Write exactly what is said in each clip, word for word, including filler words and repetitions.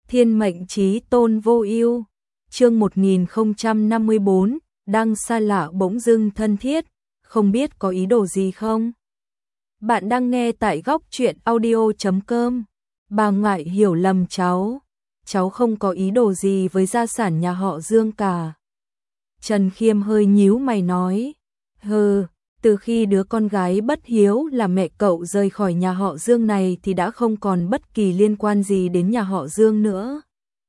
Thiên mệnh chí tôn vô ưu. Chương một nghìn không trăm năm mươi bốn, đang xa lạ bỗng dưng thân thiết, không biết có ý đồ gì không? Bạn đang nghe tại góc truyện audio chấm com. Bà ngoại hiểu lầm cháu, cháu không có ý đồ gì với gia sản nhà họ Dương cả. Trần Khiêm hơi nhíu mày nói, hừ, từ khi đứa con gái bất hiếu là mẹ cậu rời khỏi nhà họ Dương này thì đã không còn bất kỳ liên quan gì đến nhà họ Dương nữa.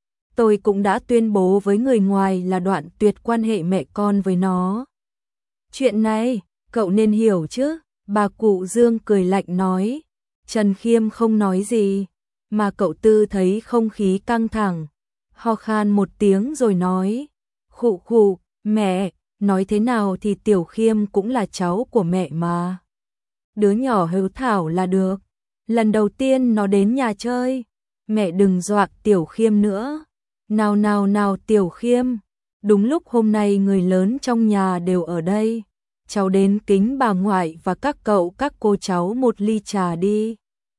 Tôi cũng đã tuyên bố với người ngoài là đoạn tuyệt quan hệ mẹ con với nó. Chuyện này, cậu nên hiểu chứ, bà cụ Dương cười lạnh nói. Trần Khiêm không nói gì, mà cậu Tư thấy không khí căng thẳng, ho khan một tiếng rồi nói, khụ khụ, mẹ, nói thế nào thì Tiểu Khiêm cũng là cháu của mẹ mà. Đứa nhỏ hiếu thảo là được, lần đầu tiên nó đến nhà chơi, mẹ đừng dọa Tiểu Khiêm nữa. Nào nào nào Tiểu Khiêm, đúng lúc hôm nay người lớn trong nhà đều ở đây, cháu đến kính bà ngoại và các cậu các cô cháu một ly trà đi.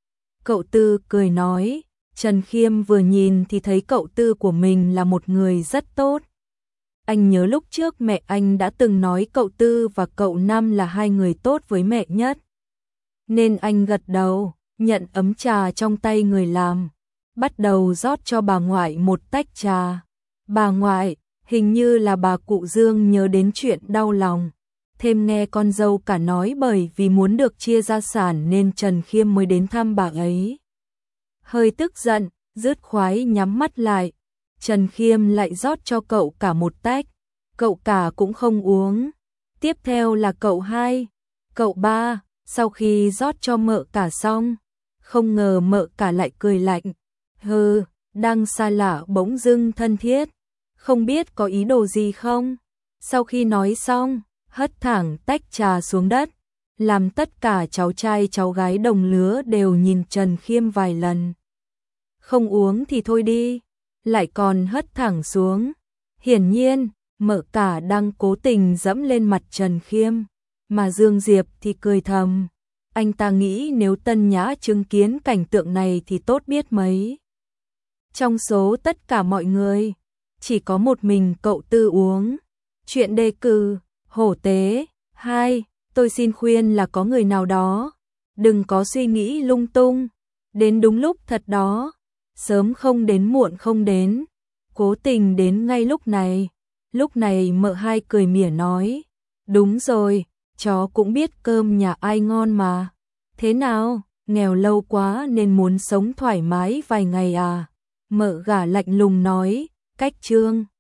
Cậu Tư cười nói, Trần Khiêm vừa nhìn thì thấy cậu Tư của mình là một người rất tốt. Anh nhớ lúc trước mẹ anh đã từng nói cậu Tư và cậu Năm là hai người tốt với mẹ nhất. Nên anh gật đầu, nhận ấm trà trong tay người làm, bắt đầu rót cho bà ngoại một tách trà. Bà ngoại, hình như là bà cụ Dương nhớ đến chuyện đau lòng, thêm nghe con dâu cả nói bởi vì muốn được chia gia sản nên Trần Khiêm mới đến thăm bà ấy. Hơi tức giận, dứt khoái nhắm mắt lại, Trần Khiêm lại rót cho cậu cả một tách, cậu cả cũng không uống. Tiếp theo là cậu hai, cậu ba, sau khi rót cho mợ cả xong, không ngờ mợ cả lại cười lạnh. Hừ, đang xa lạ bỗng dưng thân thiết, không biết có ý đồ gì không? Sau khi nói xong, hất thẳng tách trà xuống đất, làm tất cả cháu trai cháu gái đồng lứa đều nhìn Trần Khiêm vài lần. Không uống thì thôi đi, lại còn hất thẳng xuống. Hiển nhiên, mợ cả đang cố tình dẫm lên mặt Trần Khiêm, mà Dương Diệp thì cười thầm. Anh ta nghĩ nếu Tân Nhã chứng kiến cảnh tượng này thì tốt biết mấy. Trong số tất cả mọi người, chỉ có một mình cậu Tư uống. Chuyện đề cử, hổ tế. Hai, tôi xin khuyên là có người nào đó, đừng có suy nghĩ lung tung, đến đúng lúc thật đó, sớm không đến muộn không đến, cố tình đến ngay lúc này. Lúc này mợ hai cười mỉa nói, đúng rồi, chó cũng biết cơm nhà ai ngon mà. Thế nào, nghèo lâu quá nên muốn sống thoải mái vài ngày à? Mợ gả lạnh lùng nói, cách chương.